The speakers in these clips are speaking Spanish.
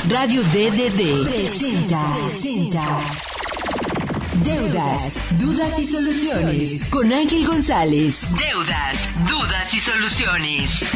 Radio DDD presenta Deudas, Dudas y Soluciones con Ángel González. Deudas, Dudas y Soluciones.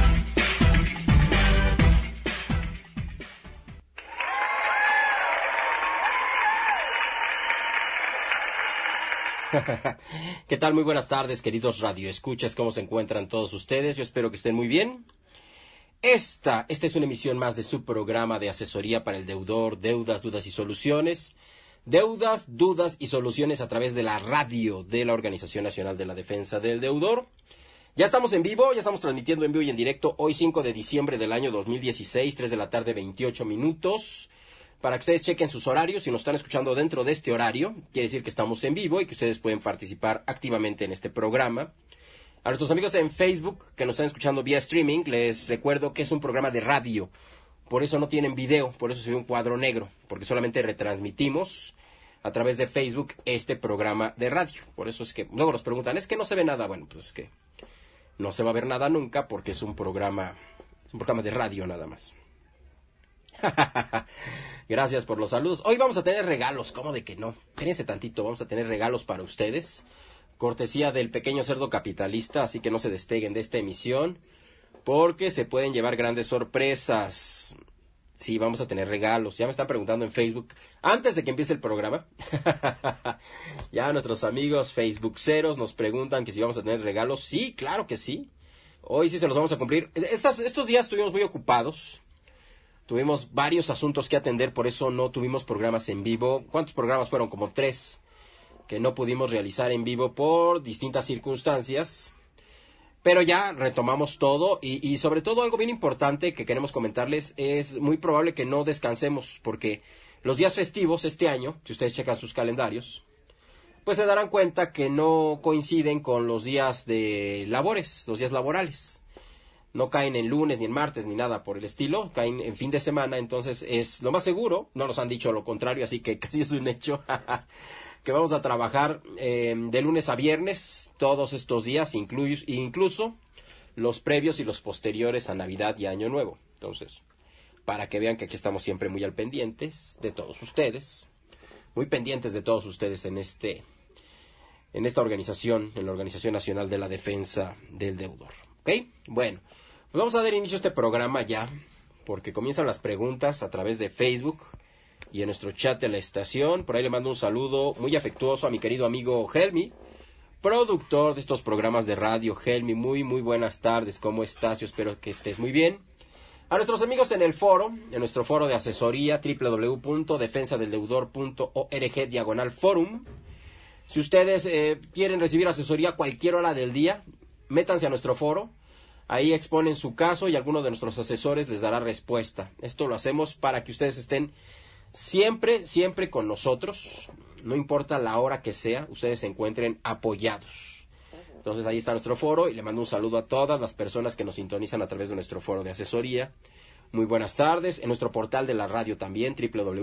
¿Qué tal? Muy buenas tardes, queridos radioescuchas. ¿Cómo se encuentran todos ustedes? Yo espero que estén muy bien. Esta es una emisión más de su programa de asesoría para el deudor, Deudas, Dudas y Soluciones. Deudas, Dudas y Soluciones a través de la radio de la Organización Nacional de la Defensa del Deudor. Ya estamos en vivo, ya estamos transmitiendo en vivo y en directo hoy 5 de diciembre del año 2016, 3 de la tarde, 28 minutos. Para que ustedes chequen sus horarios, si nos están escuchando dentro de este horario, quiere decir que estamos en vivo y que ustedes pueden participar activamente en este programa. A nuestros amigos en Facebook que nos están escuchando vía streaming, les recuerdo que es un programa de radio. Por eso no tienen video, por eso se ve un cuadro negro, porque solamente retransmitimos a través de Facebook este programa de radio. Por eso es que luego nos preguntan, ¿es que no se ve nada? Bueno, pues es que no se va a ver nada nunca porque es un programa de radio nada más. Gracias por los saludos. Hoy vamos a tener regalos, ¿cómo de que no? Espérense tantito, vamos a tener regalos para ustedes. Cortesía del pequeño cerdo capitalista, así que no se despeguen de esta emisión, porque se pueden llevar grandes sorpresas. Sí, vamos a tener regalos. Ya me están preguntando en Facebook, antes de que empiece el programa. Ya nuestros amigos Facebookceros nos preguntan que si vamos a tener regalos. Sí, claro que sí. Hoy sí se los vamos a cumplir. Estos días estuvimos muy ocupados. Tuvimos varios asuntos que atender, por eso no tuvimos programas en vivo. ¿Cuántos programas fueron? Como 3 que no pudimos realizar en vivo por distintas circunstancias. Pero ya retomamos todo y sobre todo algo bien importante que queremos comentarles, es muy probable que no descansemos porque los días festivos este año, si ustedes checan sus calendarios, pues se darán cuenta que no coinciden con los días de labores, los días laborales. No caen en lunes, ni en martes, ni nada por el estilo. Caen en fin de semana, entonces es lo más seguro. No nos han dicho lo contrario, así que casi es un hecho. Que vamos a trabajar de lunes a viernes, todos estos días, incluso los previos y los posteriores a Navidad y Año Nuevo. Entonces, para que vean que aquí estamos siempre muy al pendientes de todos ustedes. Muy pendientes de todos ustedes en esta organización, en la Organización Nacional de la Defensa del Deudor. ¿Ok? Bueno. Pues vamos a dar inicio a este programa ya, porque comienzan las preguntas a través de Facebook y en nuestro chat de la estación. Por ahí le mando un saludo muy afectuoso a mi querido amigo Helmi, productor de estos programas de radio. Helmi, muy buenas tardes, ¿cómo estás? Yo espero que estés muy bien. A nuestros amigos en el foro, en nuestro foro de asesoría, www.defensadeldeudor.org/forum. Si ustedes quieren recibir asesoría a cualquier hora del día, métanse a nuestro foro. Ahí exponen su caso y alguno de nuestros asesores les dará respuesta. Esto lo hacemos para que ustedes estén siempre con nosotros. No importa la hora que sea, ustedes se encuentren apoyados. Entonces ahí está nuestro foro y le mando un saludo a todas las personas que nos sintonizan a través de nuestro foro de asesoría. Muy buenas tardes. En nuestro portal de la radio también,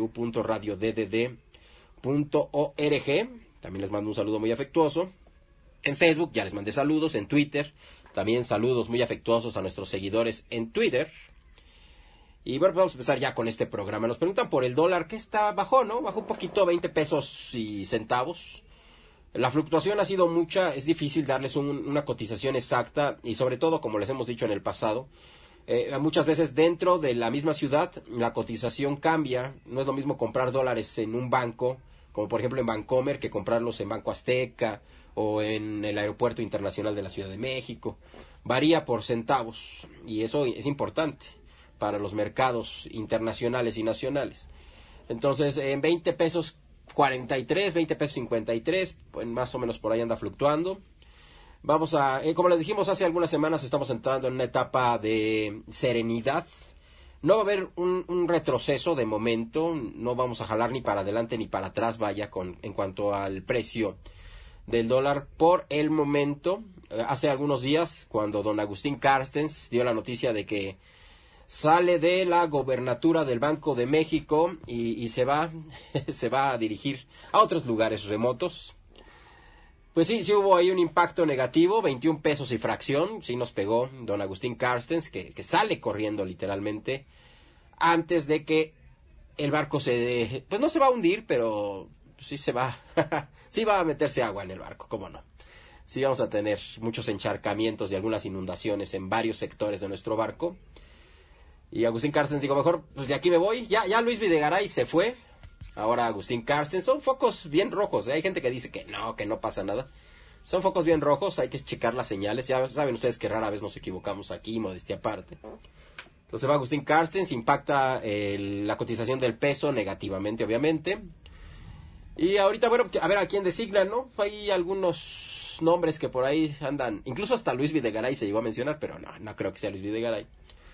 www.radioddd.org. También les mando un saludo muy afectuoso. En Facebook ya les mandé saludos, en Twitter también saludos muy afectuosos a nuestros seguidores en Twitter. Y bueno, vamos a empezar ya con este programa. Nos preguntan por el dólar, que bajó, ¿no? Bajó un poquito, 20 pesos y centavos. La fluctuación ha sido mucha, es difícil darles una cotización exacta y sobre todo, como les hemos dicho en el pasado, muchas veces dentro de la misma ciudad la cotización cambia. No es lo mismo comprar dólares en un banco, como por ejemplo en Bancomer, que comprarlos en Banco Azteca o en el Aeropuerto Internacional de la Ciudad de México. Varía por centavos y eso es importante para los mercados internacionales y nacionales. Entonces, en 20 pesos 43, 20 pesos 53, pues más o menos por ahí anda fluctuando. Vamos como les dijimos hace algunas semanas, estamos entrando en una etapa de serenidad. No va a haber un retroceso de momento, no vamos a jalar ni para adelante ni para atrás, en cuanto al precio del dólar por el momento. Hace algunos días, cuando don Agustín Carstens dio la noticia de que sale de la gobernatura del Banco de México y se va a dirigir a otros lugares remotos, pues sí hubo ahí un impacto negativo, 21 pesos y fracción, sí nos pegó don Agustín Carstens, que sale corriendo literalmente, antes de que el barco pues no se va a hundir, pero sí sí va a meterse agua en el barco, cómo no. Sí vamos a tener muchos encharcamientos y algunas inundaciones en varios sectores de nuestro barco. Y Agustín Carstens digo, mejor, pues de aquí me voy. Ya Luis Videgaray se fue. Ahora Agustín Carstens. Son focos bien rojos. Hay gente que dice que no pasa nada. Son focos bien rojos, hay que checar las señales. Ya saben ustedes que rara vez nos equivocamos aquí, modestia aparte. Entonces va Agustín Carstens, impacta la cotización del peso negativamente, obviamente. Y ahorita, bueno, a ver a quién designan, ¿no? Hay algunos nombres que por ahí andan, incluso hasta Luis Videgaray se llegó a mencionar, pero no creo que sea Luis Videgaray.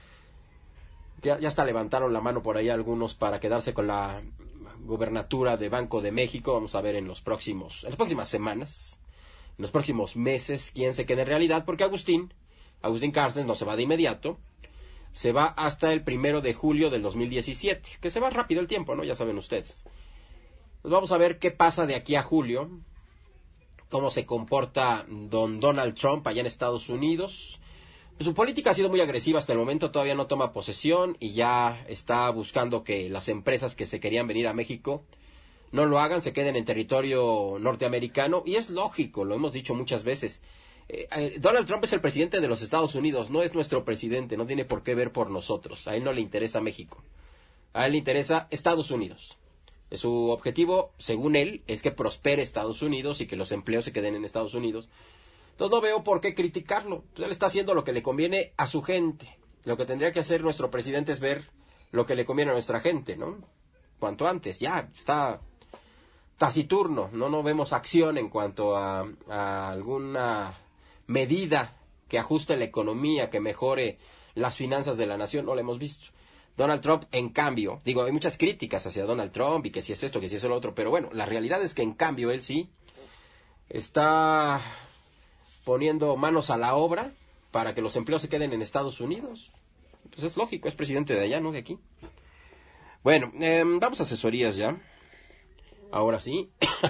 Ya hasta levantaron la mano por ahí algunos para quedarse con la gubernatura de Banco de México. Vamos a ver en las próximas semanas, en los próximos meses, quién se queda en realidad, porque Agustín Carstens no se va de inmediato, se va hasta el 1 de julio del 2017, que se va rápido el tiempo, ¿no? Ya saben ustedes. Pues vamos a ver qué pasa de aquí a julio, cómo se comporta don Donald Trump allá en Estados Unidos. Su política ha sido muy agresiva hasta el momento, todavía no toma posesión y ya está buscando que las empresas que se querían venir a México no lo hagan, se queden en territorio norteamericano, y es lógico, lo hemos dicho muchas veces. Donald Trump es el presidente de los Estados Unidos, no es nuestro presidente, no tiene por qué ver por nosotros, a él no le interesa México, a él le interesa Estados Unidos. Su objetivo, según él, es que prospere Estados Unidos y que los empleos se queden en Estados Unidos. Entonces no veo por qué criticarlo. Él está haciendo lo que le conviene a su gente. Lo que tendría que hacer nuestro presidente es ver lo que le conviene a nuestra gente, ¿no? Cuanto antes, ya está taciturno, no vemos acción en cuanto a alguna medida que ajuste la economía, que mejore las finanzas de la nación, no lo hemos visto. Donald Trump, en cambio, hay muchas críticas hacia Donald Trump y que si es esto, que si es lo otro, pero bueno, la realidad es que en cambio él sí está poniendo manos a la obra para que los empleos se queden en Estados Unidos. Pues es lógico, es presidente de allá, no de aquí. Bueno, vamos a asesorías ya. Ahora sí.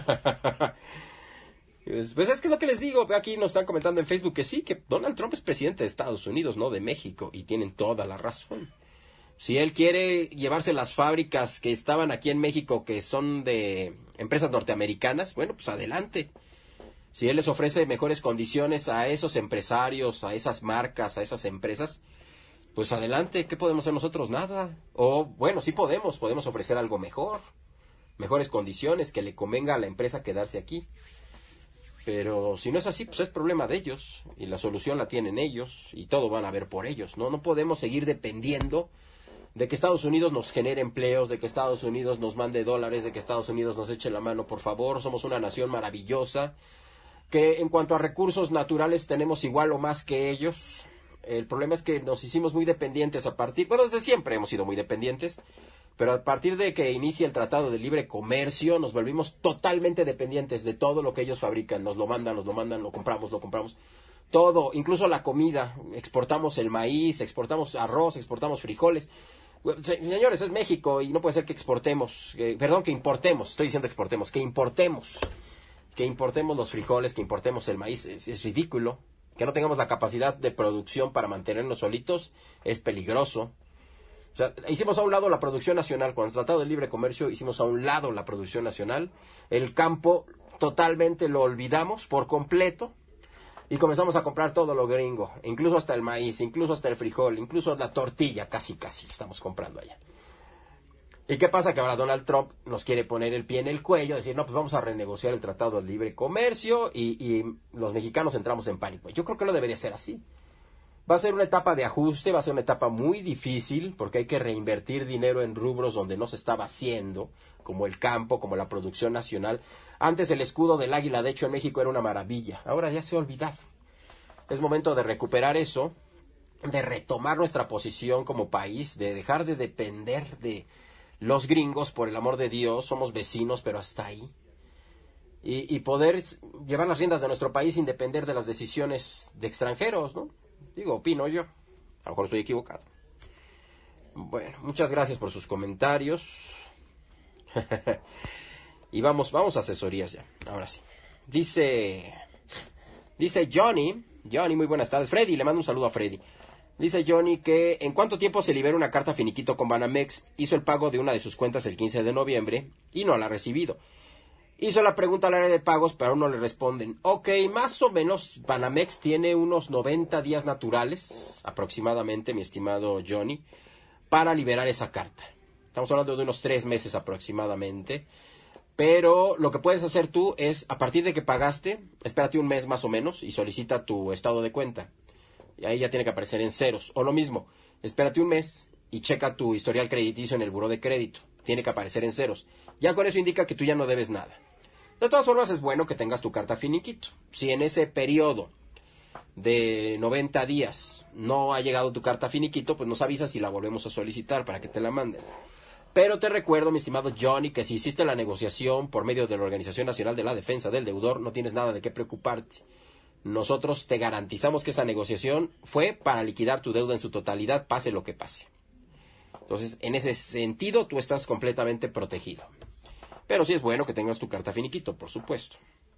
Pues es que lo que les digo, aquí nos están comentando en Facebook que sí, que Donald Trump es presidente de Estados Unidos, no de México, y tienen toda la razón. Si él quiere llevarse las fábricas que estaban aquí en México, que son de empresas norteamericanas, bueno, pues adelante. Si él les ofrece mejores condiciones a esos empresarios, a esas marcas, a esas empresas, pues adelante. ¿Qué podemos hacer nosotros? Nada. O bueno, sí podemos ofrecer algo mejor, mejores condiciones, que le convenga a la empresa quedarse aquí. Pero si no es así, pues es problema de ellos, y la solución la tienen ellos, y todo van a ver por ellos, ¿no? No podemos seguir dependiendo de que Estados Unidos nos genere empleos, de que Estados Unidos nos mande dólares, de que Estados Unidos nos eche la mano, por favor. Somos una nación maravillosa, que en cuanto a recursos naturales tenemos igual o más que ellos. El problema es que nos hicimos muy dependientes desde siempre hemos sido muy dependientes, pero a partir de que inicia el Tratado de Libre Comercio, nos volvimos totalmente dependientes de todo lo que ellos fabrican. Nos lo mandan, lo compramos. Todo, incluso la comida. Exportamos el maíz, exportamos arroz, exportamos frijoles. Señores, es México y no puede ser que que importemos, estoy diciendo exportemos, que importemos los frijoles, que importemos el maíz. Es ridículo. Que no tengamos la capacidad de producción para mantenernos solitos es peligroso. O sea, hicimos a un lado la producción nacional. Con el Tratado de Libre Comercio hicimos a un lado la producción nacional. El campo totalmente lo olvidamos por completo. Y comenzamos a comprar todo lo gringo, incluso hasta el maíz, incluso hasta el frijol, incluso la tortilla, casi estamos comprando allá. ¿Y qué pasa? Que ahora Donald Trump nos quiere poner el pie en el cuello, decir, no, pues vamos a renegociar el Tratado de Libre Comercio, y los mexicanos entramos en pánico. Yo creo que no debería ser así. Va a ser una etapa de ajuste, va a ser una etapa muy difícil, porque hay que reinvertir dinero en rubros donde no se estaba haciendo, como el campo, como la producción nacional. Antes el escudo del águila, de hecho, en México era una maravilla. Ahora ya se ha olvidado. Es momento de recuperar eso, de retomar nuestra posición como país, de dejar de depender de los gringos, por el amor de Dios. Somos vecinos, pero hasta ahí. Y poder llevar las riendas de nuestro país sin depender de las decisiones de extranjeros, ¿no? Opino yo. A lo mejor estoy equivocado. Bueno, muchas gracias por sus comentarios. Y vamos a asesorías ya. Ahora sí. Dice Johnny, muy buenas tardes. Freddy, le mando un saludo a Freddy. Dice Johnny que ¿en cuánto tiempo se libera una carta finiquito con Banamex? Hizo el pago de una de sus cuentas el 15 de noviembre y no la ha recibido. Hizo la pregunta al área de pagos, pero aún no le responden. Ok, más o menos Banamex tiene unos 90 días naturales, aproximadamente, mi estimado Johnny, para liberar esa carta. Estamos hablando de unos 3 meses aproximadamente. Pero lo que puedes hacer tú es, a partir de que pagaste, espérate un mes más o menos y solicita tu estado de cuenta. Y ahí ya tiene que aparecer en ceros. O lo mismo, espérate un mes y checa tu historial crediticio en el buró de crédito. Tiene que aparecer en ceros. Ya con eso indica que tú ya no debes nada. De todas formas es bueno que tengas tu carta finiquito. Si en ese periodo de 90 días no ha llegado tu carta finiquito, pues nos avisas y la volvemos a solicitar para que te la manden. Pero te recuerdo, mi estimado Johnny, que si hiciste la negociación por medio de la Organización Nacional de la Defensa del Deudor, no tienes nada de qué preocuparte. Nosotros te garantizamos que esa negociación fue para liquidar tu deuda en su totalidad, pase lo que pase. Entonces, en ese sentido, tú estás completamente protegido. Pero sí es bueno que tengas tu carta finiquito, por supuesto.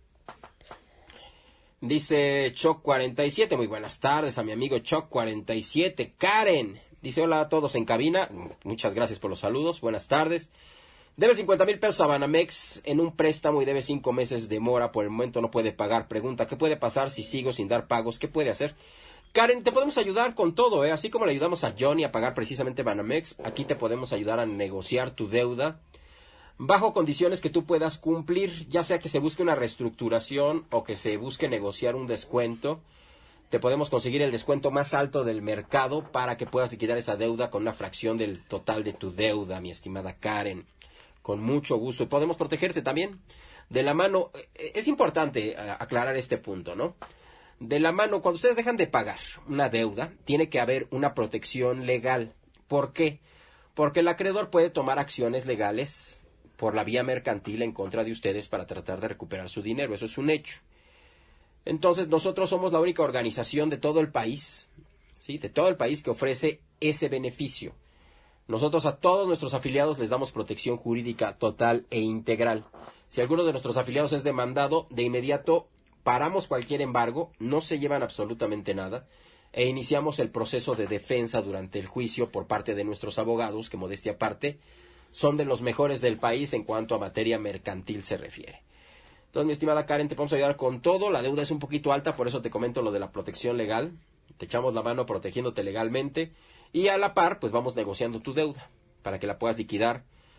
Dice Choc47, muy buenas tardes a mi amigo Choc47. Karen, dice hola a todos en cabina, muchas gracias por los saludos, buenas tardes. Debe 50,000 pesos a Banamex en un préstamo y debe 5 meses de mora, por el momento no puede pagar. Pregunta, ¿qué puede pasar si sigo sin dar pagos? ¿Qué puede hacer? Karen, te podemos ayudar con todo, así como le ayudamos a Johnny a pagar precisamente Banamex, aquí te podemos ayudar a negociar tu deuda bajo condiciones que tú puedas cumplir, ya sea que se busque una reestructuración o que se busque negociar un descuento. Te podemos conseguir el descuento más alto del mercado para que puedas liquidar esa deuda con una fracción del total de tu deuda, mi estimada Karen. Con mucho gusto. Y podemos protegerte también de la mano. Es importante aclarar este punto, ¿no? De la mano, cuando ustedes dejan de pagar una deuda, tiene que haber una protección legal. ¿Por qué? Porque el acreedor puede tomar acciones legales por la vía mercantil en contra de ustedes para tratar de recuperar su dinero. Eso es un hecho. Entonces, nosotros somos la única organización de todo el país, ¿sí? De todo el país que ofrece ese beneficio. Nosotros a todos nuestros afiliados les damos protección jurídica total e integral. Si alguno de nuestros afiliados es demandado, de inmediato paramos cualquier embargo, no se llevan absolutamente nada, e iniciamos el proceso de defensa durante el juicio por parte de nuestros abogados, que modestia aparte, son de los mejores del país en cuanto a materia mercantil se refiere. Entonces, mi estimada Karen, te podemos ayudar con todo. La deuda es un poquito alta, por eso te comento lo de la protección legal. Te echamos la mano protegiéndote legalmente y a la par, pues vamos negociando tu deuda para que la puedas liquidar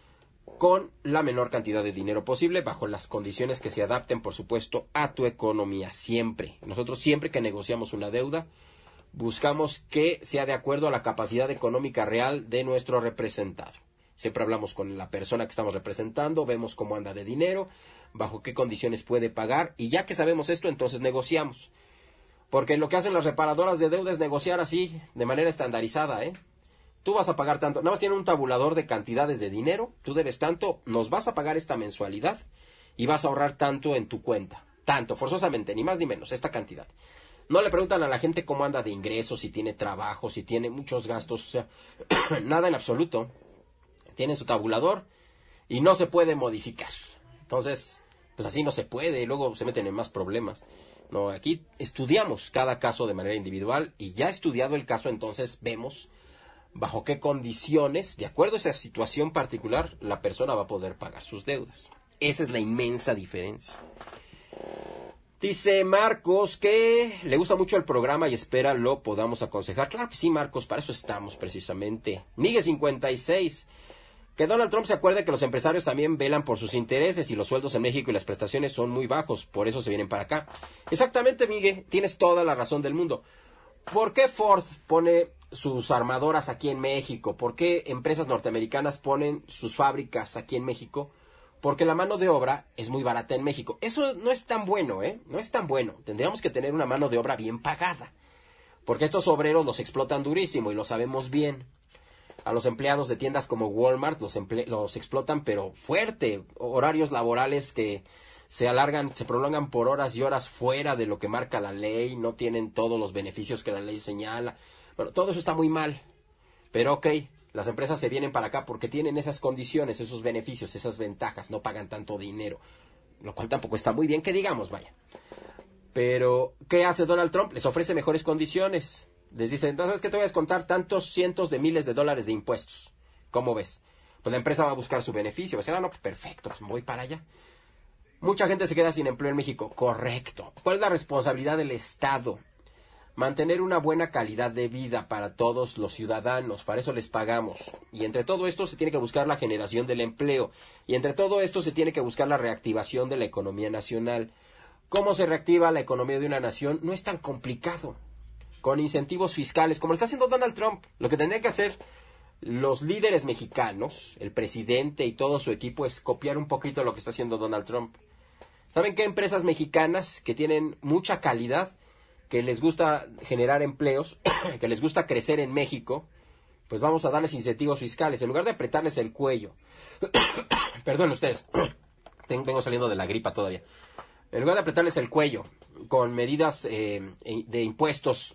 con la menor cantidad de dinero posible, bajo las condiciones que se adapten, por supuesto, a tu economía. Siempre. Nosotros siempre que negociamos una deuda, buscamos que sea de acuerdo a la capacidad económica real de nuestro representado. Siempre hablamos con la persona que estamos representando, vemos cómo anda de dinero, bajo qué condiciones puede pagar, y ya que sabemos esto, entonces negociamos. Porque lo que hacen las reparadoras de deuda es negociar así, de manera estandarizada, Tú vas a pagar tanto, nada más tiene un tabulador de cantidades de dinero, tú debes tanto, nos vas a pagar esta mensualidad, y vas a ahorrar tanto en tu cuenta. Tanto, forzosamente, ni más ni menos, esta cantidad. No le preguntan a la gente cómo anda de ingresos, si tiene trabajo, si tiene muchos gastos, o sea, nada en absoluto. Tiene su tabulador y no se puede modificar. Entonces, pues así no se puede y luego se meten en más problemas. No, aquí estudiamos cada caso de manera individual y ya estudiado el caso, entonces vemos bajo qué condiciones, de acuerdo a esa situación particular, la persona va a poder pagar sus deudas. Esa es la inmensa diferencia. Dice Marcos que le gusta mucho el programa y espera lo podamos aconsejar. Claro que sí, Marcos, para eso estamos precisamente. Miguel 56. Que Donald Trump se acuerde que los empresarios también velan por sus intereses y los sueldos en México y las prestaciones son muy bajos, por eso se vienen para acá. Exactamente, Miguel, tienes toda la razón del mundo. ¿Por qué Ford pone sus armadoras aquí en México? ¿Por qué empresas norteamericanas ponen sus fábricas aquí en México? Porque la mano de obra es muy barata en México. Eso no es tan bueno, no es tan bueno. Tendríamos que tener una mano de obra bien pagada, porque estos obreros los explotan durísimo y lo sabemos bien. A los empleados de tiendas como Walmart los explotan pero fuerte, horarios laborales que se alargan, se prolongan por horas y horas fuera de lo que marca la ley, no tienen todos los beneficios que la ley señala. Bueno, todo eso está muy mal, pero ok, las empresas se vienen para acá porque tienen esas condiciones, esos beneficios, esas ventajas, no pagan tanto dinero, lo cual tampoco está muy bien que digamos, vaya. Pero, ¿qué hace Donald Trump? Les ofrece mejores condiciones. Les dicen, entonces, ¿qué te voy a descontar tantos cientos de miles de dólares de impuestos? ¿Cómo ves? Pues la empresa va a buscar su beneficio. Va a decir, no, pues perfecto, pues me voy para allá. Mucha gente se queda sin empleo en México. Correcto. ¿Cuál es la responsabilidad del Estado? Mantener una buena calidad de vida para todos los ciudadanos. Para eso les pagamos. Y entre todo esto se tiene que buscar la generación del empleo. Y entre todo esto se tiene que buscar la reactivación de la economía nacional. ¿Cómo se reactiva la economía de una nación? No es tan complicado. Con incentivos fiscales, como lo está haciendo Donald Trump. Lo que tendrían que hacer los líderes mexicanos, el presidente y todo su equipo, es copiar un poquito lo que está haciendo Donald Trump. ¿Saben qué empresas mexicanas que tienen mucha calidad, que les gusta generar empleos, que les gusta crecer en México? Pues vamos a darles incentivos fiscales, en lugar de apretarles el cuello. Perdón ustedes, vengo saliendo de la gripa todavía. En lugar de apretarles el cuello con medidas de impuestos,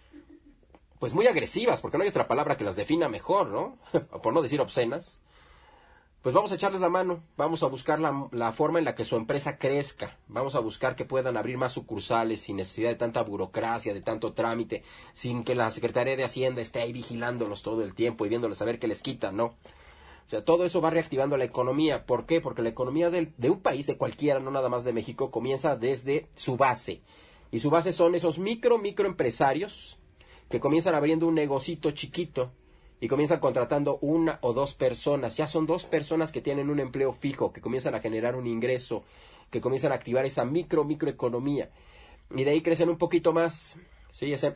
pues muy agresivas, porque no hay otra palabra que las defina mejor, ¿no? Por no decir obscenas. Pues vamos a echarles la mano, vamos a buscar la forma en la que su empresa crezca, vamos a buscar que puedan abrir más sucursales sin necesidad de tanta burocracia, de tanto trámite, sin que la Secretaría de Hacienda esté ahí vigilándolos todo el tiempo y viéndoles a ver qué les quitan, ¿no? O sea, todo eso va reactivando la economía. ¿Por qué? Porque la economía de un país, de cualquiera, no nada más de México, comienza desde su base. Y su base son esos microempresarios que comienzan abriendo un negocito chiquito y comienzan contratando una o dos personas. Ya son 2 personas que tienen un empleo fijo, que comienzan a generar un ingreso, que comienzan a activar esa microeconomía. Y de ahí crecen un poquito más. Sí, ese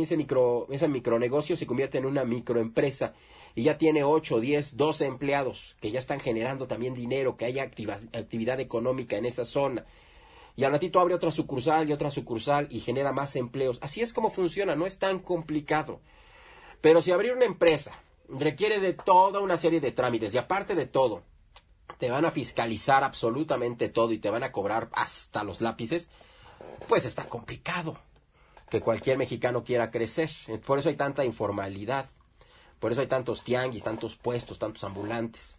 micronegocio se convierte en una microempresa. Y ya tiene 8, 10, 12 empleados que ya están generando también dinero, que haya actividad económica en esa zona. Y al ratito abre otra sucursal y genera más empleos. Así es como funciona, no es tan complicado. Pero si abrir una empresa requiere de toda una serie de trámites y aparte de todo, te van a fiscalizar absolutamente todo y te van a cobrar hasta los lápices, pues está complicado que cualquier mexicano quiera crecer. Por eso hay tanta informalidad, por eso hay tantos tianguis, tantos puestos, tantos ambulantes.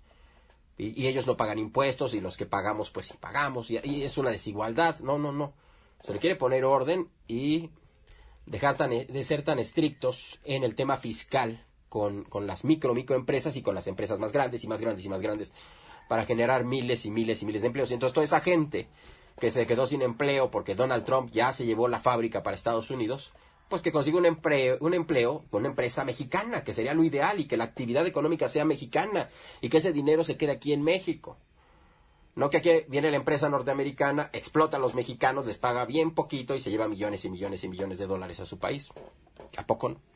Y ellos no pagan impuestos y los que pagamos, pues sí pagamos. Y es una desigualdad. No. Se le quiere poner orden y dejar de ser tan estrictos en el tema fiscal con las microempresas y con las empresas más grandes y más grandes y más grandes para generar miles y miles y miles de empleos. Y entonces toda esa gente que se quedó sin empleo porque Donald Trump ya se llevó la fábrica para Estados Unidos, pues que consiga un empleo con una empresa mexicana, que sería lo ideal, y que la actividad económica sea mexicana y que ese dinero se quede aquí en México. No que aquí viene la empresa norteamericana, explota a los mexicanos, les paga bien poquito y se lleva millones y millones y millones de dólares a su país. ¿A poco no?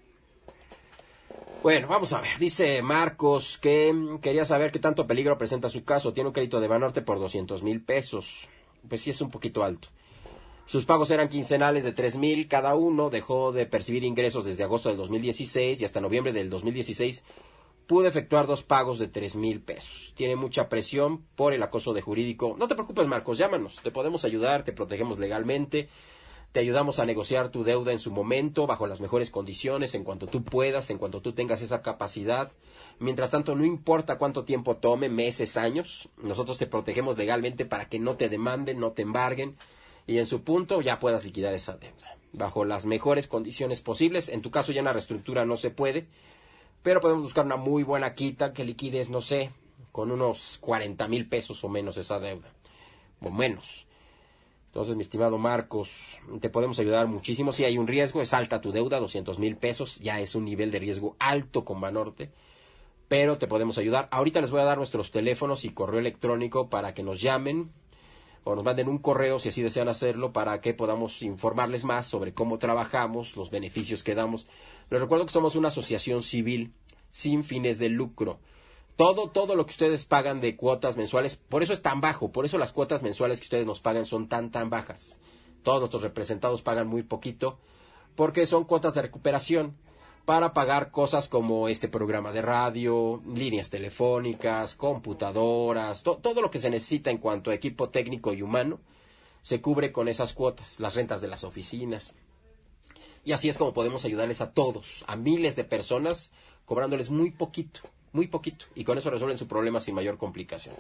Bueno, vamos a ver. Dice Marcos que quería saber qué tanto peligro presenta su caso. Tiene un crédito de Banorte por 200,000 pesos. Pues sí es un poquito alto. Sus pagos eran quincenales de 3,000 cada uno. Dejó de percibir ingresos desde agosto del 2016 y hasta noviembre del 2016 pudo efectuar 2 pagos de 3,000 pesos. Tiene mucha presión por el acoso de jurídico. No te preocupes, Marcos, llámanos. Te podemos ayudar, te protegemos legalmente. Te ayudamos a negociar tu deuda en su momento, bajo las mejores condiciones, en cuanto tú puedas, en cuanto tú tengas esa capacidad. Mientras tanto, no importa cuánto tiempo tome, meses, años, nosotros te protegemos legalmente para que no te demanden, no te embarguen, y en su punto ya puedas liquidar esa deuda, bajo las mejores condiciones posibles. En tu caso ya una reestructura no se puede, pero podemos buscar una muy buena quita que liquides, no sé, con unos 40,000 pesos o menos esa deuda, o menos. Entonces, mi estimado Marcos, te podemos ayudar muchísimo. Si hay un riesgo, es alta tu deuda, 200,000 pesos, ya es un nivel de riesgo alto con Banorte, pero te podemos ayudar. Ahorita les voy a dar nuestros teléfonos y correo electrónico para que nos llamen o nos manden un correo si así desean hacerlo, para que podamos informarles más sobre cómo trabajamos, los beneficios que damos. Les recuerdo que somos una asociación civil sin fines de lucro. Todo lo que ustedes pagan de cuotas mensuales, por eso es tan bajo, por eso las cuotas mensuales que ustedes nos pagan son tan bajas. Todos nuestros representados pagan muy poquito, porque son cuotas de recuperación para pagar cosas como este programa de radio, líneas telefónicas, computadoras, todo lo que se necesita en cuanto a equipo técnico y humano, se cubre con esas cuotas, las rentas de las oficinas. Y así es como podemos ayudarles a todos, a miles de personas, cobrándoles muy poquito, y con eso resuelven su problema sin mayor complicación.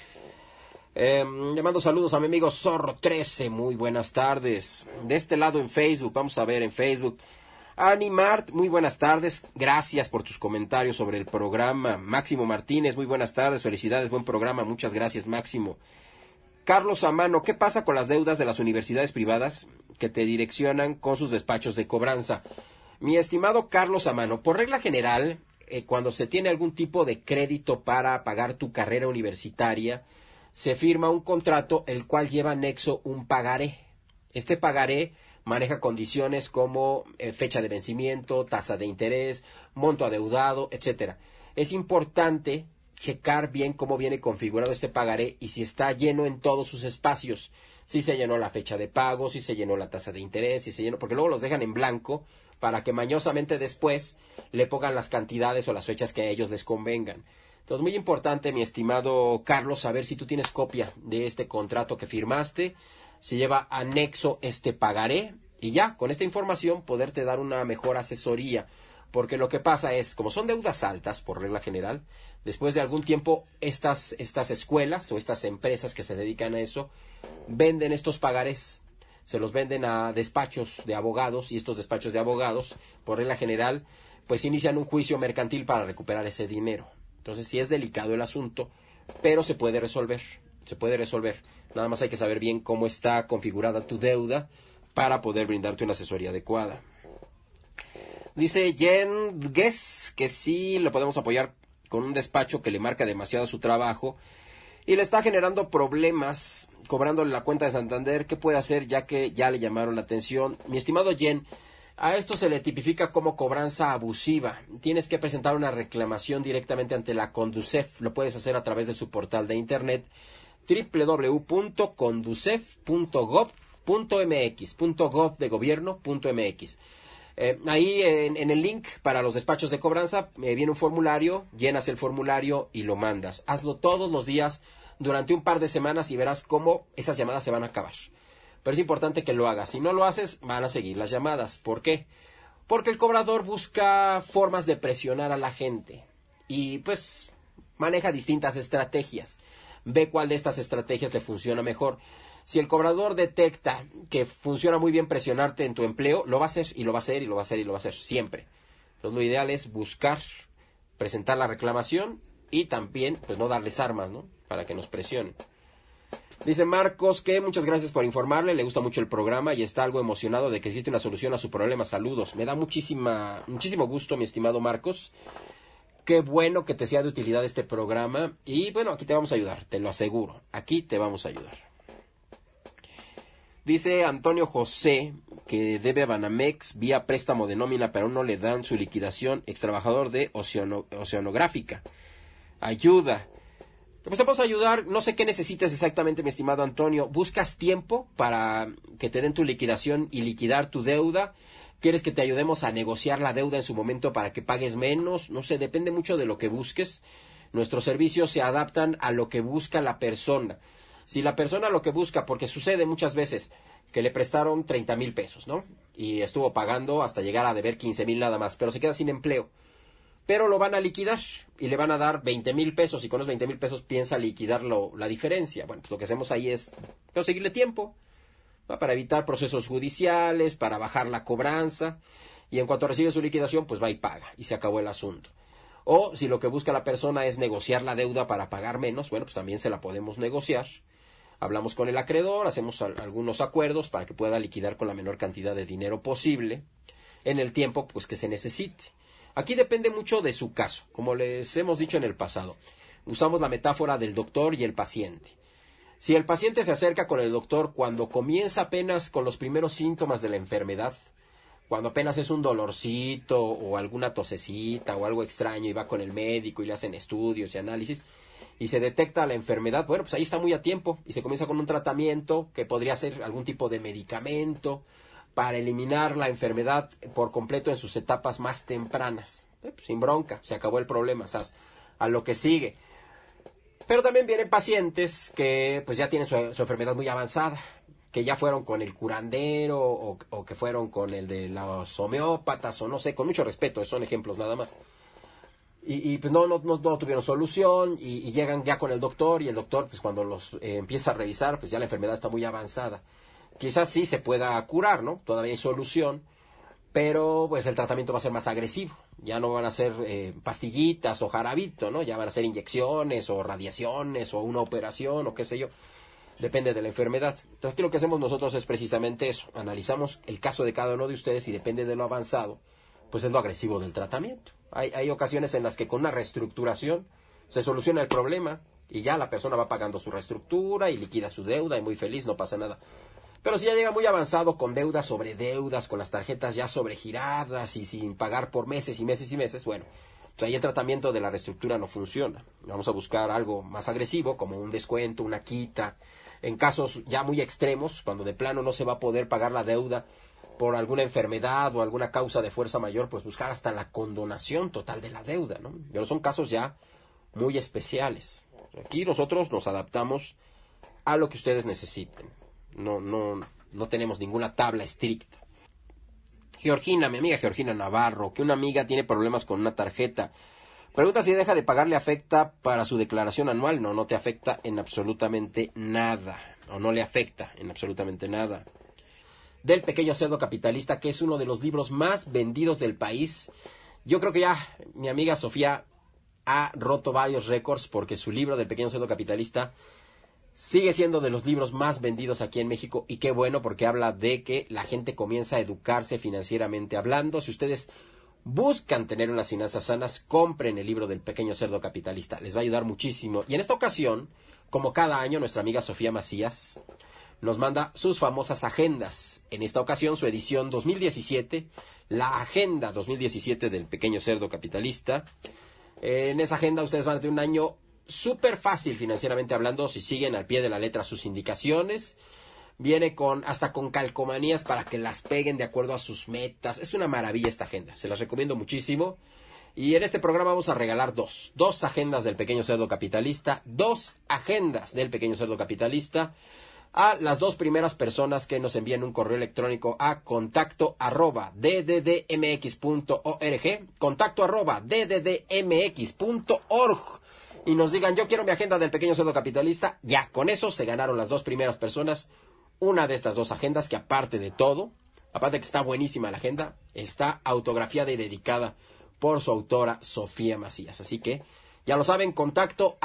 Le mando saludos a mi amigo Zorro 13, muy buenas tardes. De este lado en Facebook, vamos a ver en Facebook, Animart, muy buenas tardes, gracias por tus comentarios sobre el programa. Máximo Martínez, muy buenas tardes, felicidades, buen programa, muchas gracias Máximo. Carlos Amano, ¿qué pasa con las deudas de las universidades privadas que te direccionan con sus despachos de cobranza? Mi estimado Carlos Amano, por regla general, cuando se tiene algún tipo de crédito para pagar tu carrera universitaria, se firma un contrato el cual lleva anexo un pagaré. Este pagaré maneja condiciones como fecha de vencimiento, tasa de interés, monto adeudado, etcétera. Es importante checar bien cómo viene configurado este pagaré y si está lleno en todos sus espacios. Si se llenó la fecha de pago, si se llenó la tasa de interés, si se llenó, porque luego los dejan en blanco para que mañosamente después le pongan las cantidades o las fechas que a ellos les convengan. Entonces, muy importante, mi estimado Carlos, saber si tú tienes copia de este contrato que firmaste, si lleva anexo este pagaré, y ya, con esta información, poderte dar una mejor asesoría. Porque lo que pasa es, como son deudas altas, por regla general, después de algún tiempo, estas escuelas o estas empresas que se dedican a eso, venden estos pagarés, se los venden a despachos de abogados, y estos despachos de abogados, por regla general, pues inician un juicio mercantil para recuperar ese dinero. Entonces sí es delicado el asunto, pero se puede resolver, Nada más hay que saber bien cómo está configurada tu deuda para poder brindarte una asesoría adecuada. Dice Jen Guess que sí lo podemos apoyar con un despacho que le marca demasiado su trabajo y le está generando problemas cobrándole la cuenta de Santander. ¿Qué puede hacer ya que ya le llamaron la atención? Mi estimado Jen, a esto se le tipifica como cobranza abusiva. Tienes que presentar una reclamación directamente ante la Conducef. Lo puedes hacer a través de su portal de internet www.conducef.gov.mx, .gov de gobierno.mx. Ahí en el link para los despachos de cobranza viene un formulario, llenas el formulario y lo mandas. Hazlo todos los días durante un par de semanas y verás cómo esas llamadas se van a acabar. Pero es importante que lo hagas. Si no lo haces, van a seguir las llamadas. ¿Por qué? Porque el cobrador busca formas de presionar a la gente y pues maneja distintas estrategias. Ve cuál de estas estrategias le funciona mejor. Si el cobrador detecta que funciona muy bien presionarte en tu empleo, lo va a hacer y lo va a hacer y lo va a hacer y lo va a hacer siempre. Entonces lo ideal es buscar, presentar la reclamación y también pues no darles armas, ¿no? Para que nos presionen. Dice Marcos que muchas gracias por informarle, le gusta mucho el programa y está algo emocionado de que existe una solución a su problema. Saludos. Me da muchísimo gusto, mi estimado Marcos. Qué bueno que te sea de utilidad este programa y bueno, aquí te vamos a ayudar, te lo aseguro. Aquí te vamos a ayudar. Dice Antonio José que debe a Banamex vía préstamo de nómina, pero no le dan su liquidación, extrabajador de Oceanográfica. Ayuda. Pues te vamos a ayudar, no sé qué necesitas exactamente, mi estimado Antonio. ¿Buscas tiempo para que te den tu liquidación y liquidar tu deuda? ¿Quieres que te ayudemos a negociar la deuda en su momento para que pagues menos? No sé, depende mucho de lo que busques. Nuestros servicios se adaptan a lo que busca la persona. Si la persona lo que busca, porque sucede muchas veces que le prestaron 30,000 pesos, ¿no? Y estuvo pagando hasta llegar a deber 15,000 nada más, pero se queda sin empleo. Pero lo van a liquidar y le van a dar 20,000 pesos y con los 20,000 pesos piensa liquidar la diferencia. Bueno, pues lo que hacemos ahí es conseguirle tiempo, ¿no? Para evitar procesos judiciales, para bajar la cobranza y en cuanto recibe su liquidación, pues va y paga y se acabó el asunto. O si lo que busca la persona es negociar la deuda para pagar menos, bueno, pues también se la podemos negociar. Hablamos con el acreedor, hacemos algunos acuerdos para que pueda liquidar con la menor cantidad de dinero posible en el tiempo pues que se necesite. Aquí depende mucho de su caso, como les hemos dicho en el pasado. Usamos la metáfora del doctor y el paciente. Si el paciente se acerca con el doctor cuando comienza apenas con los primeros síntomas de la enfermedad, cuando apenas es un dolorcito o alguna tosecita o algo extraño y va con el médico y le hacen estudios y análisis y se detecta la enfermedad, bueno, pues ahí está muy a tiempo y se comienza con un tratamiento que podría ser algún tipo de medicamento para eliminar la enfermedad por completo en sus etapas más tempranas. Sin bronca, se acabó el problema, ¿sabes? A lo que sigue. Pero también vienen pacientes que pues ya tienen su enfermedad muy avanzada, que ya fueron con el curandero o que fueron con el de los homeópatas o no sé, con mucho respeto, son ejemplos nada más. Y pues no tuvieron solución y llegan ya con el doctor y el doctor pues cuando los empieza a revisar pues ya la enfermedad está muy avanzada. Quizás sí se pueda curar, ¿no? Todavía hay solución, pero pues el tratamiento va a ser más agresivo. Ya no van a ser pastillitas o jarabito, ¿no? Ya van a ser inyecciones o radiaciones o una operación o qué sé yo. Depende de la enfermedad. Entonces aquí lo que hacemos nosotros es precisamente eso. Analizamos el caso de cada uno de ustedes y depende de lo avanzado, pues es lo agresivo del tratamiento. Hay ocasiones en las que con una reestructuración se soluciona el problema y ya la persona va pagando su reestructura y liquida su deuda y muy feliz, no pasa nada. Pero si ya llega muy avanzado con deudas sobre deudas, con las tarjetas ya sobregiradas y sin pagar por meses y meses y meses, bueno, pues ahí el tratamiento de la reestructura no funciona. Vamos a buscar algo más agresivo, como un descuento, una quita. En casos ya muy extremos, cuando de plano no se va a poder pagar la deuda por alguna enfermedad o alguna causa de fuerza mayor, pues buscar hasta la condonación total de la deuda, ¿no? Pero son casos ya muy especiales. Aquí nosotros nos adaptamos a lo que ustedes necesiten. No tenemos ninguna tabla estricta. Georgina, mi amiga Georgina Navarro, que una amiga tiene problemas con una tarjeta. Pregunta si deja de pagar le afecta para su declaración anual. No te afecta en absolutamente nada. O no le afecta en absolutamente nada. Del Pequeño Cerdo Capitalista, que es uno de los libros más vendidos del país. Yo creo que ya mi amiga Sofía ha roto varios récords porque su libro del Pequeño Cerdo Capitalista sigue siendo de los libros más vendidos aquí en México y qué bueno porque habla de que la gente comienza a educarse financieramente hablando. Si ustedes buscan tener unas finanzas sanas, compren el libro del Pequeño Cerdo Capitalista. Les va a ayudar muchísimo. Y en esta ocasión, como cada año, nuestra amiga Sofía Macías nos manda sus famosas agendas. En esta ocasión, su edición 2017, la agenda 2017 del Pequeño Cerdo Capitalista. En esa agenda ustedes van a tener un año súper fácil financieramente hablando si siguen al pie de la letra sus indicaciones. Viene hasta con calcomanías para que las peguen de acuerdo a sus metas. Es una maravilla esta agenda, se las recomiendo muchísimo. Y en este programa vamos a regalar dos agendas del Pequeño Cerdo Capitalista, 2 agendas del Pequeño Cerdo Capitalista a las 2 primeras personas que nos envíen un correo electrónico a contacto@dddmx.org, contacto@dddmx.org, y nos digan, yo quiero mi agenda del Pequeño Cerdo Capitalista. Ya, con eso se ganaron las 2 primeras personas una de estas 2 agendas, que aparte de todo, aparte de que está buenísima la agenda, está autografiada y dedicada por su autora Sofía Macías. Así que, ya lo saben, contacto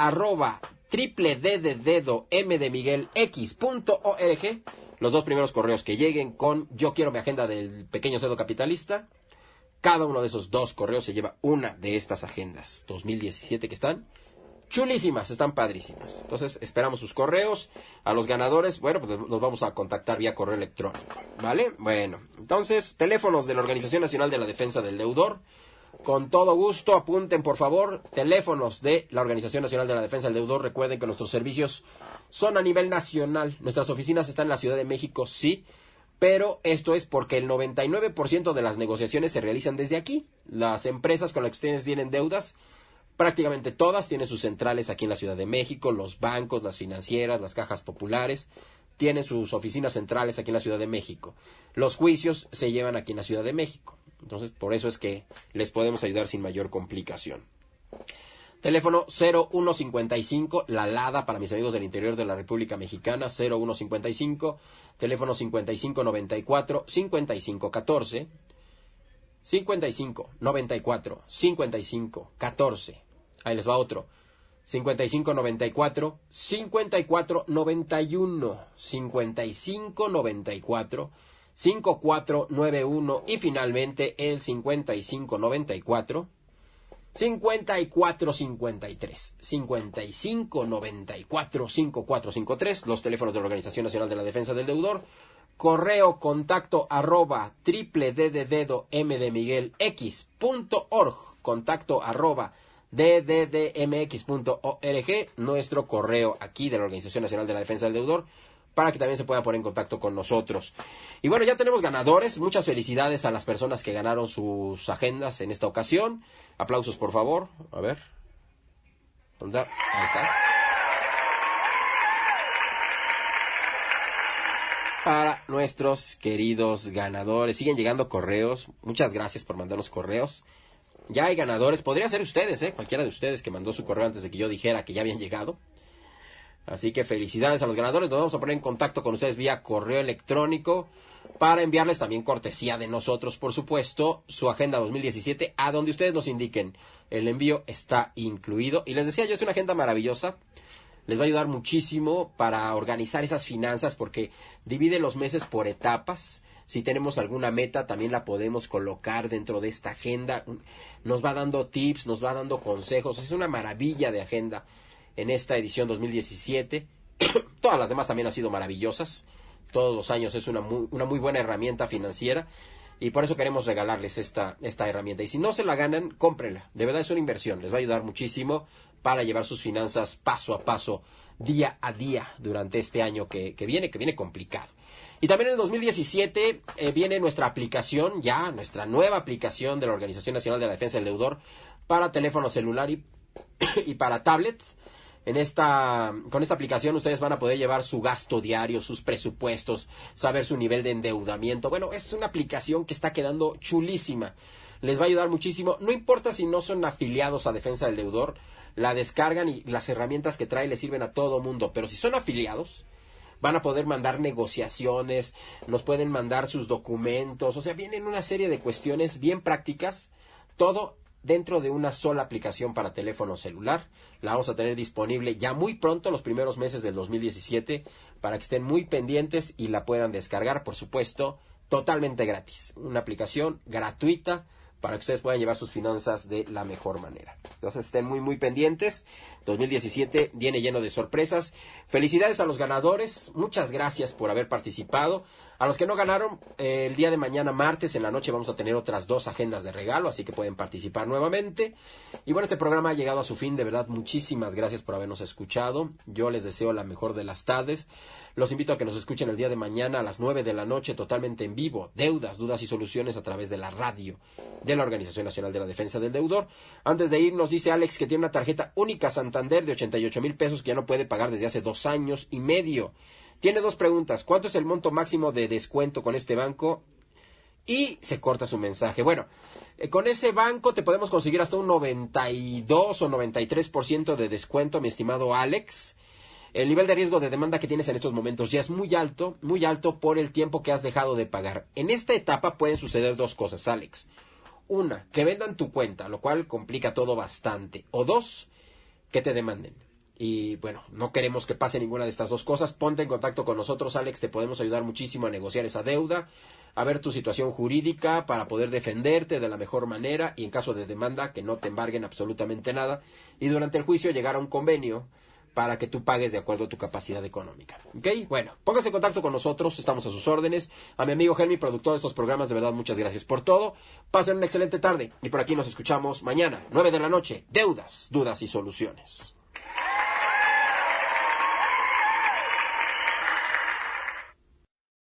@mdmiguelx.org. Los 2 primeros correos que lleguen con yo quiero mi agenda del Pequeño Cerdo Capitalista, cada uno de esos 2 correos se lleva una de estas agendas 2017 que están chulísimas, están padrísimas. Entonces, esperamos sus correos. A los ganadores, bueno, pues nos vamos a contactar vía correo electrónico, ¿vale? Bueno, entonces, teléfonos de la Organización Nacional de la Defensa del Deudor. Con todo gusto, apunten por favor, teléfonos de la Organización Nacional de la Defensa del Deudor. Recuerden que nuestros servicios son a nivel nacional. Nuestras oficinas están en la Ciudad de México, sí, pero esto es porque el 99% de las negociaciones se realizan desde aquí. Las empresas con las que ustedes tienen deudas, prácticamente todas tienen sus centrales aquí en la Ciudad de México. Los bancos, las financieras, las cajas populares tienen sus oficinas centrales aquí en la Ciudad de México. Los juicios se llevan aquí en la Ciudad de México. Entonces, por eso es que les podemos ayudar sin mayor complicación. Teléfono 0155, la LADA para mis amigos del interior de la República Mexicana, 0155, teléfono 5594 5514, 5594 5514. Ahí les va otro. 5594 5491, 5594 5491 y finalmente el 5594 5453, 5594 5453, los teléfonos de la Organización Nacional de la Defensa del Deudor. Correo contacto @mdmiguelx.org, contacto @dddmx.org, nuestro correo aquí de la Organización Nacional de la Defensa del Deudor, para que también se puedan poner en contacto con nosotros. Y bueno, ya tenemos ganadores. Muchas felicidades a las personas que ganaron sus agendas en esta ocasión. Aplausos, por favor. A ver. ¿Dónde? Ahí está. Para nuestros queridos ganadores. Siguen llegando correos. Muchas gracias por mandarnos correos. Ya hay ganadores. Podría ser ustedes, cualquiera de ustedes que mandó su correo antes de que yo dijera que ya habían llegado. Así que felicidades a los ganadores. Nos vamos a poner en contacto con ustedes vía correo electrónico para enviarles también cortesía de nosotros, por supuesto, su agenda 2017 a donde ustedes nos indiquen. El envío está incluido. Y les decía yo, es una agenda maravillosa. Les va a ayudar muchísimo para organizar esas finanzas porque divide los meses por etapas. Si tenemos alguna meta, también la podemos colocar dentro de esta agenda. Nos va dando tips, nos va dando consejos. Es una maravilla de agenda en esta edición 2017. Todas las demás también han sido maravillosas. Todos los años es una muy buena herramienta financiera. Y por eso queremos regalarles esta herramienta. Y si no se la ganan, cómprenla. De verdad es una inversión. Les va a ayudar muchísimo para llevar sus finanzas paso a paso, día a día, durante este año que viene complicado. Y también en el 2017 viene nuestra aplicación, ya nuestra nueva aplicación de la Organización Nacional de la Defensa del Deudor para teléfono celular y para tablet. Con esta aplicación ustedes van a poder llevar su gasto diario, sus presupuestos, saber su nivel de endeudamiento. Bueno, es una aplicación que está quedando chulísima. Les va a ayudar muchísimo. No importa si no son afiliados a Defensa del Deudor, la descargan y las herramientas que trae les sirven a todo mundo. Pero si son afiliados, van a poder mandar negociaciones, nos pueden mandar sus documentos. O sea, vienen una serie de cuestiones bien prácticas. Todo dentro de una sola aplicación para teléfono celular. La vamos a tener disponible ya muy pronto, los primeros meses del 2017, para que estén muy pendientes y la puedan descargar, por supuesto, totalmente gratis. Una aplicación gratuita para que ustedes puedan llevar sus finanzas de la mejor manera. Entonces estén muy pendientes. 2017 viene lleno de sorpresas. Felicidades a los ganadores. Muchas gracias por haber participado. A los que no ganaron, el día de mañana, martes, en la noche, vamos a tener otras 2 agendas de regalo, así que pueden participar nuevamente. Y bueno, este programa ha llegado a su fin. De verdad, muchísimas gracias por habernos escuchado. Yo les deseo la mejor de las tardes. Los invito a que nos escuchen el día de mañana a las 9 de la noche, totalmente en vivo. Deudas, dudas y soluciones a través de la radio de la Organización Nacional de la Defensa del Deudor. Antes de ir, nos dice Alex que tiene una tarjeta única Santander de 88,000 pesos que ya no puede pagar desde hace 2 años y medio. Tiene 2 preguntas. ¿Cuánto es el monto máximo de descuento con este banco? Y se corta su mensaje. Bueno, con ese banco te podemos conseguir hasta un 92 o 93% de descuento, mi estimado Alex. El nivel de riesgo de demanda que tienes en estos momentos ya es muy alto por el tiempo que has dejado de pagar. En esta etapa pueden suceder 2 cosas, Alex. Una, que vendan tu cuenta, lo cual complica todo bastante. O 2, que te demanden. Y bueno, no queremos que pase ninguna de estas 2 cosas. Ponte en contacto con nosotros, Alex. Te podemos ayudar muchísimo a negociar esa deuda, a ver tu situación jurídica para poder defenderte de la mejor manera y en caso de demanda que no te embarguen absolutamente nada. Y durante el juicio llegar a un convenio para que tú pagues de acuerdo a tu capacidad económica. ¿Ok? Bueno, póngase en contacto con nosotros, estamos a sus órdenes. A mi amigo Helmi, productor de estos programas, de verdad, muchas gracias por todo. Pasen una excelente tarde y por aquí nos escuchamos mañana, 9 de la noche. Deudas, dudas y soluciones.